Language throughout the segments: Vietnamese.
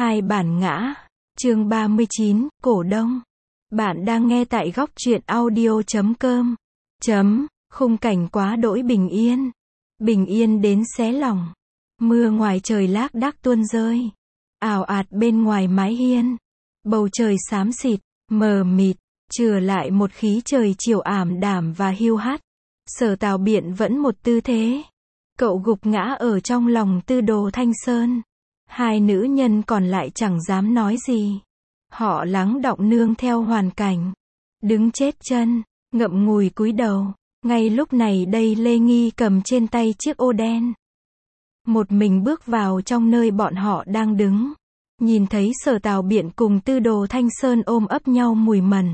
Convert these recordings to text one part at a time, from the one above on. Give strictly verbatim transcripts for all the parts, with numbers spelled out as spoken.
Hai bản ngã. Chương ba mươi chín, Cổ Đông. Bạn đang nghe tại góc truyện audio chấm com. Chấm, khung cảnh quá đỗi bình yên. Bình yên đến xé lòng. Mưa ngoài trời lác đác tuôn rơi. Ào ạt bên ngoài mái hiên. Bầu trời xám xịt, mờ mịt, chừa lại một khí trời chiều ảm đạm và hiu hắt. Sở Tào Biện vẫn một tư thế. Cậu gục ngã ở trong lòng Tư Đồ Thanh Sơn. Hai nữ nhân còn lại chẳng dám nói gì. Họ lắng đọng nương theo hoàn cảnh. Đứng chết chân, ngậm ngùi cúi đầu. Ngay lúc này đây Lê Nghi cầm trên tay chiếc ô đen. Một mình bước vào trong nơi bọn họ đang đứng. Nhìn thấy Sở Tào Biện cùng Tư Đồ Thanh Sơn ôm ấp nhau mùi mẩn.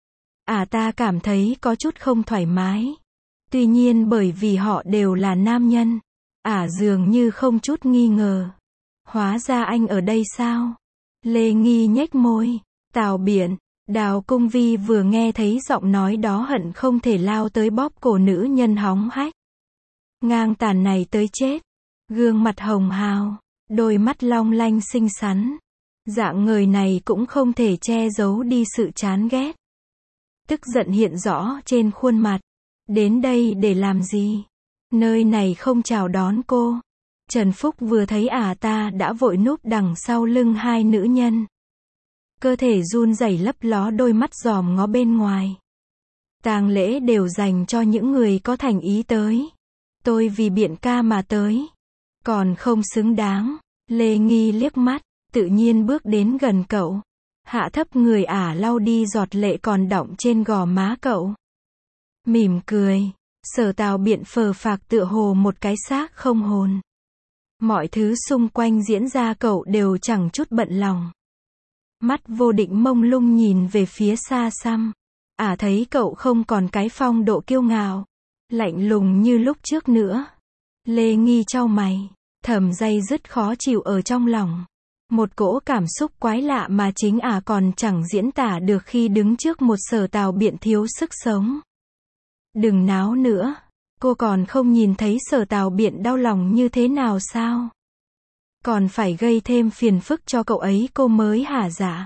À ta cảm thấy có chút không thoải mái. Tuy nhiên bởi vì họ đều là nam nhân. À dường như không chút nghi ngờ. Hóa ra anh ở đây sao? Lê Nghi nhếch môi. Tào Biện. Đào Cung Vi vừa nghe thấy giọng nói đó hận không thể lao tới bóp cổ nữ nhân hóng hách. Ngang tàn này tới chết. Gương mặt hồng hào. Đôi mắt long lanh xinh xắn. Dạng người này cũng không thể che giấu đi sự chán ghét. Tức giận hiện rõ trên khuôn mặt. Đến đây để làm gì? Nơi này không chào đón cô. Trần Phúc vừa thấy ả ta đã vội núp đằng sau lưng hai nữ nhân. Cơ thể run rẩy lấp ló đôi mắt dòm ngó bên ngoài. Tang lễ đều dành cho những người có thành ý tới. Tôi vì Biện ca mà tới. Còn không xứng đáng. Lê Nghi liếc mắt, tự nhiên bước đến gần cậu. Hạ thấp người ả lau đi giọt lệ còn đọng trên gò má cậu. Mỉm cười. Sở Tào Biện phờ phạc tựa hồ một cái xác không hồn. Mọi thứ xung quanh diễn ra cậu đều chẳng chút bận lòng. Mắt vô định mông lung nhìn về phía xa xăm. Ả thấy cậu không còn cái phong độ kiêu ngạo, lạnh lùng như lúc trước nữa. Lê Nghi chau mày, thầm day dứt khó chịu ở trong lòng. Một cỗ cảm xúc quái lạ mà chính Ả còn chẳng diễn tả được khi đứng trước một Sở Tào Biện thiếu sức sống. Đừng náo nữa. Cô còn không nhìn thấy Sở Tào Biện đau lòng như thế nào sao? Còn phải gây thêm phiền phức cho cậu ấy cô mới hả dạ?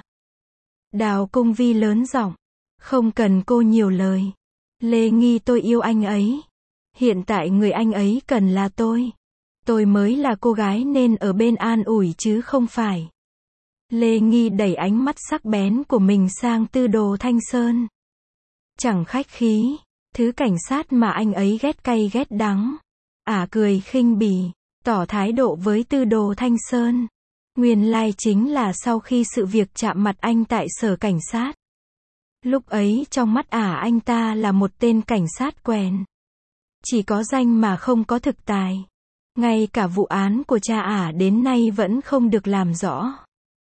Đào Cung Vi lớn giọng. Không cần cô nhiều lời. Lê Nghi tôi yêu anh ấy. Hiện tại người anh ấy cần là tôi. Tôi mới là cô gái nên ở bên an ủi chứ không phải. Lê Nghi đẩy ánh mắt sắc bén của mình sang Tư Đồ Thanh Sơn. Chẳng khách khí. Thứ cảnh sát mà anh ấy ghét cay ghét đắng. Ả cười khinh bỉ, tỏ thái độ với Tư Đồ Thanh Sơn. Nguyên lai chính là sau khi sự việc chạm mặt anh tại sở cảnh sát. Lúc ấy trong mắt Ả anh ta là một tên cảnh sát quèn. Chỉ có danh mà không có thực tài. Ngay cả vụ án của cha Ả đến nay vẫn không được làm rõ.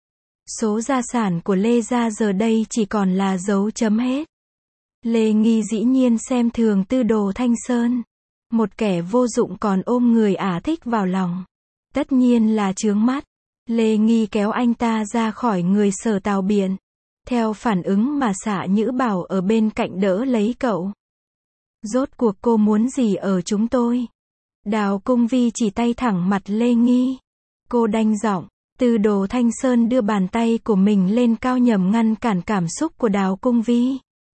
Số gia sản của Lê gia giờ đây chỉ còn là dấu chấm hết. Lê Nghi dĩ nhiên xem thường Tư Đồ Thanh Sơn. Một kẻ vô dụng còn ôm người Ả thích vào lòng. Tất nhiên là chướng mắt. Lê Nghi kéo anh ta ra khỏi người Sở Tào Biện. Theo phản ứng mà Xạ Nhữ Bảo ở bên cạnh đỡ lấy cậu. Rốt cuộc cô muốn gì ở chúng tôi? Đào Cung Vi chỉ tay thẳng mặt Lê Nghi. Cô đanh giọng. Tư Đồ Thanh Sơn đưa bàn tay của mình lên cao nhằm ngăn cản cảm xúc của Đào Cung Vi.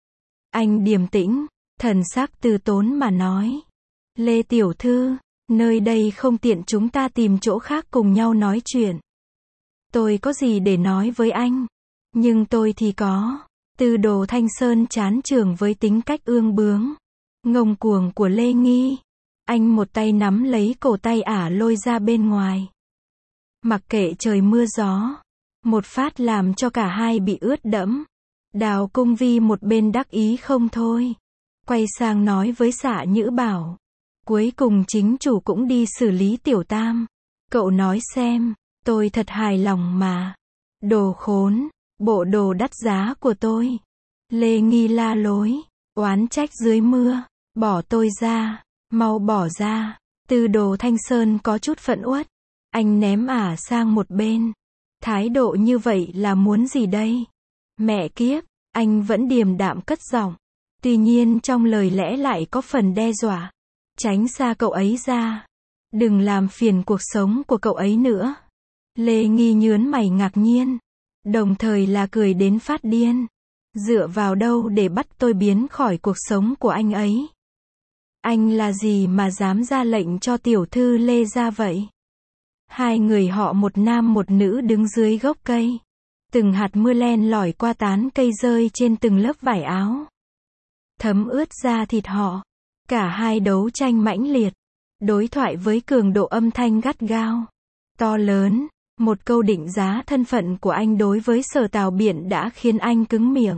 Anh điềm tĩnh, thần sắc từ tốn mà nói. Lê tiểu thư, nơi đây không tiện chúng ta tìm chỗ khác cùng nhau nói chuyện. Tôi có gì để nói với anh? Nhưng tôi thì có. Tư Đồ Thanh Sơn chán chường với tính cách ương bướng, ngông cuồng của Lê Nghi. Anh một tay nắm lấy cổ tay Ả lôi ra bên ngoài. Mặc kệ trời mưa gió. Một phát làm cho cả hai bị ướt đẫm. Đào Cung Vi một bên đắc ý không thôi. Quay sang nói với Xạ Nhữ Bảo. Cuối cùng chính chủ cũng đi xử lý Tiểu Tam. Cậu nói xem, tôi thật hài lòng mà. Đồ khốn, bộ đồ đắt giá của tôi. Lê Nghi la lối, oán trách dưới mưa. Bỏ tôi ra, mau bỏ ra. Tư Đồ Thanh Sơn có chút phẫn uất. Anh ném Ả sang một bên. Thái độ như vậy là muốn gì đây? Mẹ kiếp, anh vẫn điềm đạm cất giọng. Tuy nhiên trong lời lẽ lại có phần đe dọa. Tránh xa cậu ấy ra. Đừng làm phiền cuộc sống của cậu ấy nữa. Lê Nghi nhớn mày ngạc nhiên, đồng thời là cười đến phát điên. Dựa vào đâu để bắt tôi biến khỏi cuộc sống của anh ấy? Anh là gì mà dám ra lệnh cho tiểu thư Lê ra vậy? Hai người họ một nam một nữ đứng dưới gốc cây. Từng hạt mưa len lỏi qua tán cây rơi trên từng lớp vải áo, thấm ướt da thịt họ. Cả hai đấu tranh mãnh liệt, đối thoại với cường độ âm thanh gắt gao, to lớn. Một câu định giá thân phận của anh đối với Sở Tào Biện đã khiến anh cứng miệng.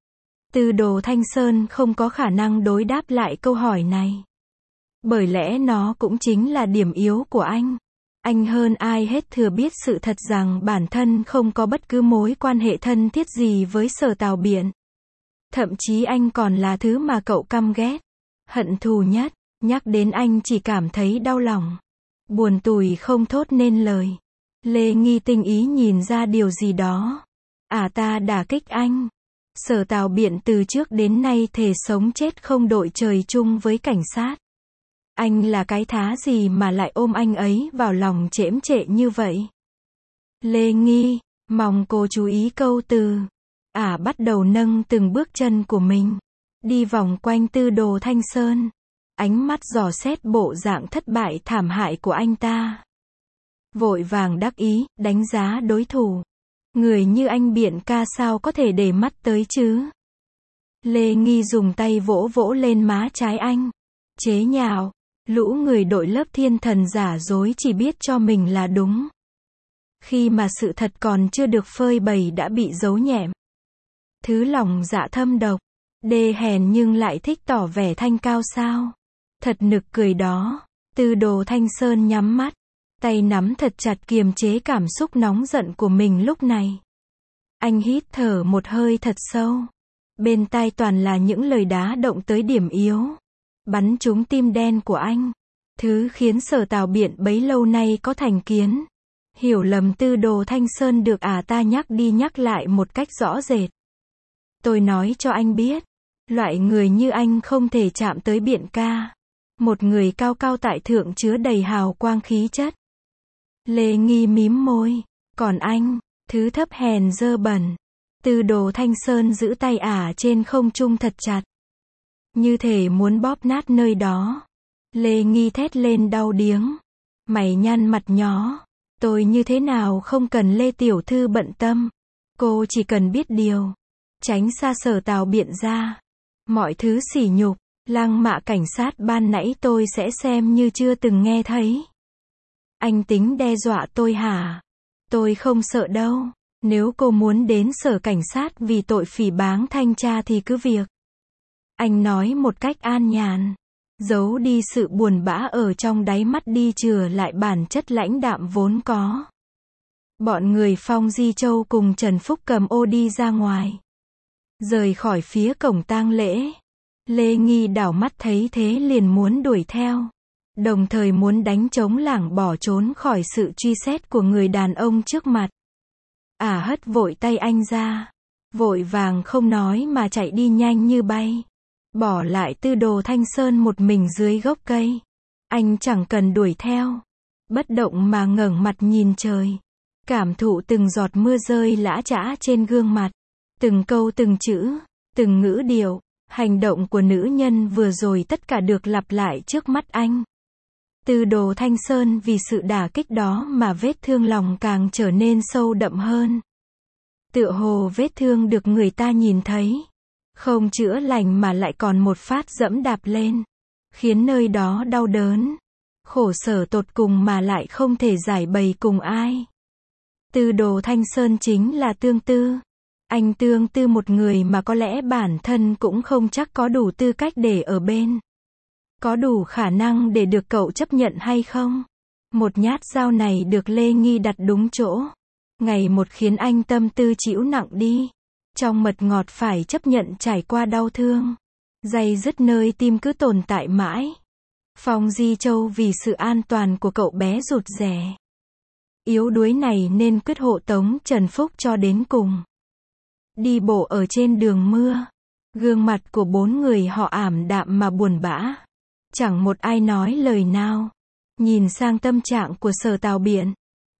Tư Đồ Thanh Sơn không có khả năng đối đáp lại câu hỏi này. Bởi lẽ nó cũng chính là điểm yếu của anh. Anh hơn ai hết thừa biết sự thật rằng bản thân không có bất cứ mối quan hệ thân thiết gì với Sở Tào Biện. Thậm chí anh còn là thứ mà cậu căm ghét, hận thù nhất. Nhắc đến anh chỉ cảm thấy đau lòng, buồn tủi không thốt nên lời. Lê Nghi tinh ý nhìn ra điều gì đó. À, ta đả kích anh. Sở Tào Biện từ trước đến nay thề sống chết không đội trời chung với cảnh sát. Anh là cái thá gì mà lại ôm anh ấy vào lòng chễm chệ như vậy? Lê Nghi, mong cô chú ý câu từ. À, bắt đầu nâng từng bước chân của mình, đi vòng quanh Tư Đồ Thanh Sơn, ánh mắt dò xét bộ dạng thất bại thảm hại của anh ta. Vội vàng đắc ý, đánh giá đối thủ. Người như anh Biện ca sao có thể để mắt tới chứ? Lê Nghi dùng tay vỗ vỗ lên má trái anh, chế nhạo. Lũ người đội lớp thiên thần giả dối chỉ biết cho mình là đúng, khi mà sự thật còn chưa được phơi bày đã bị giấu nhẹm. Thứ lòng dạ thâm độc, đê hèn nhưng lại thích tỏ vẻ thanh cao sao? Thật nực cười đó. Tư Đồ Thanh Sơn nhắm mắt, tay nắm thật chặt kiềm chế cảm xúc nóng giận của mình lúc này. Anh hít thở một hơi thật sâu. Bên tai toàn là những lời đá động tới điểm yếu, bắn trúng tim đen của anh. Thứ khiến Sở Tào Biện bấy lâu nay có thành kiến, hiểu lầm Tư Đồ Thanh Sơn được à ta nhắc đi nhắc lại một cách rõ rệt. Tôi nói cho anh biết, loại người như anh không thể chạm tới Biện ca. Một người cao cao tại thượng chứa đầy hào quang khí chất. Lê Nghi mím môi. Còn anh, thứ thấp hèn dơ bẩn. Tư Đồ Thanh Sơn giữ tay ả trên không trung thật chặt, như thể muốn bóp nát nơi đó. Lê Nghi thét lên đau điếng. Mày nhăn mặt nhó. Tôi như thế nào không cần Lê tiểu thư bận tâm. Cô chỉ cần biết điều, tránh xa Sở Tào Biện ra. Mọi thứ sỉ nhục, lăng mạ cảnh sát ban nãy tôi sẽ xem như chưa từng nghe thấy. Anh tính đe dọa tôi hả? Tôi không sợ đâu. Nếu cô muốn đến sở cảnh sát vì tội phỉ báng thanh tra thì cứ việc. Anh nói một cách an nhàn, giấu đi sự buồn bã ở trong đáy mắt đi chừa lại bản chất lãnh đạm vốn có. Bọn người Phong Di Châu cùng Trần Phúc cầm ô đi ra ngoài, rời khỏi phía cổng tang lễ. Lê Nghi đảo mắt thấy thế liền muốn đuổi theo, đồng thời muốn đánh trống lảng bỏ trốn khỏi sự truy xét của người đàn ông trước mặt. Ả à, hất vội tay anh ra, vội vàng không nói mà chạy đi nhanh như bay, bỏ lại Tư Đồ Thanh Sơn một mình dưới gốc cây. Anh chẳng cần đuổi theo, bất động mà ngẩng mặt nhìn trời, cảm thụ từng giọt mưa rơi lã chã trên gương mặt, từng câu từng chữ, từng ngữ điệu, hành động của nữ nhân vừa rồi tất cả được lặp lại trước mắt anh. Tư Đồ Thanh Sơn vì sự đả kích đó mà vết thương lòng càng trở nên sâu đậm hơn. Tựa hồ vết thương được người ta nhìn thấy, không chữa lành mà lại còn một phát dẫm đạp lên, khiến nơi đó đau đớn, khổ sở tột cùng mà lại không thể giải bày cùng ai. Tư Đồ Thanh Sơn chính là tương tư. Anh tương tư một người mà có lẽ bản thân cũng không chắc có đủ tư cách để ở bên. Có đủ khả năng để được cậu chấp nhận hay không? Một nhát dao này được Lê Nghi đặt đúng chỗ. Ngày một khiến anh tâm tư chịu nặng đi. Trong mật ngọt phải chấp nhận trải qua đau thương. Day dứt nơi tim cứ tồn tại mãi. Phong Di Châu vì sự an toàn của cậu bé rụt rè, yếu đuối này nên quyết hộ tống Trần Phúc cho đến cùng. Đi bộ ở trên đường mưa, gương mặt của bốn người họ ảm đạm mà buồn bã. Chẳng một ai nói lời nào. Nhìn sang tâm trạng của Sở Tào Biện,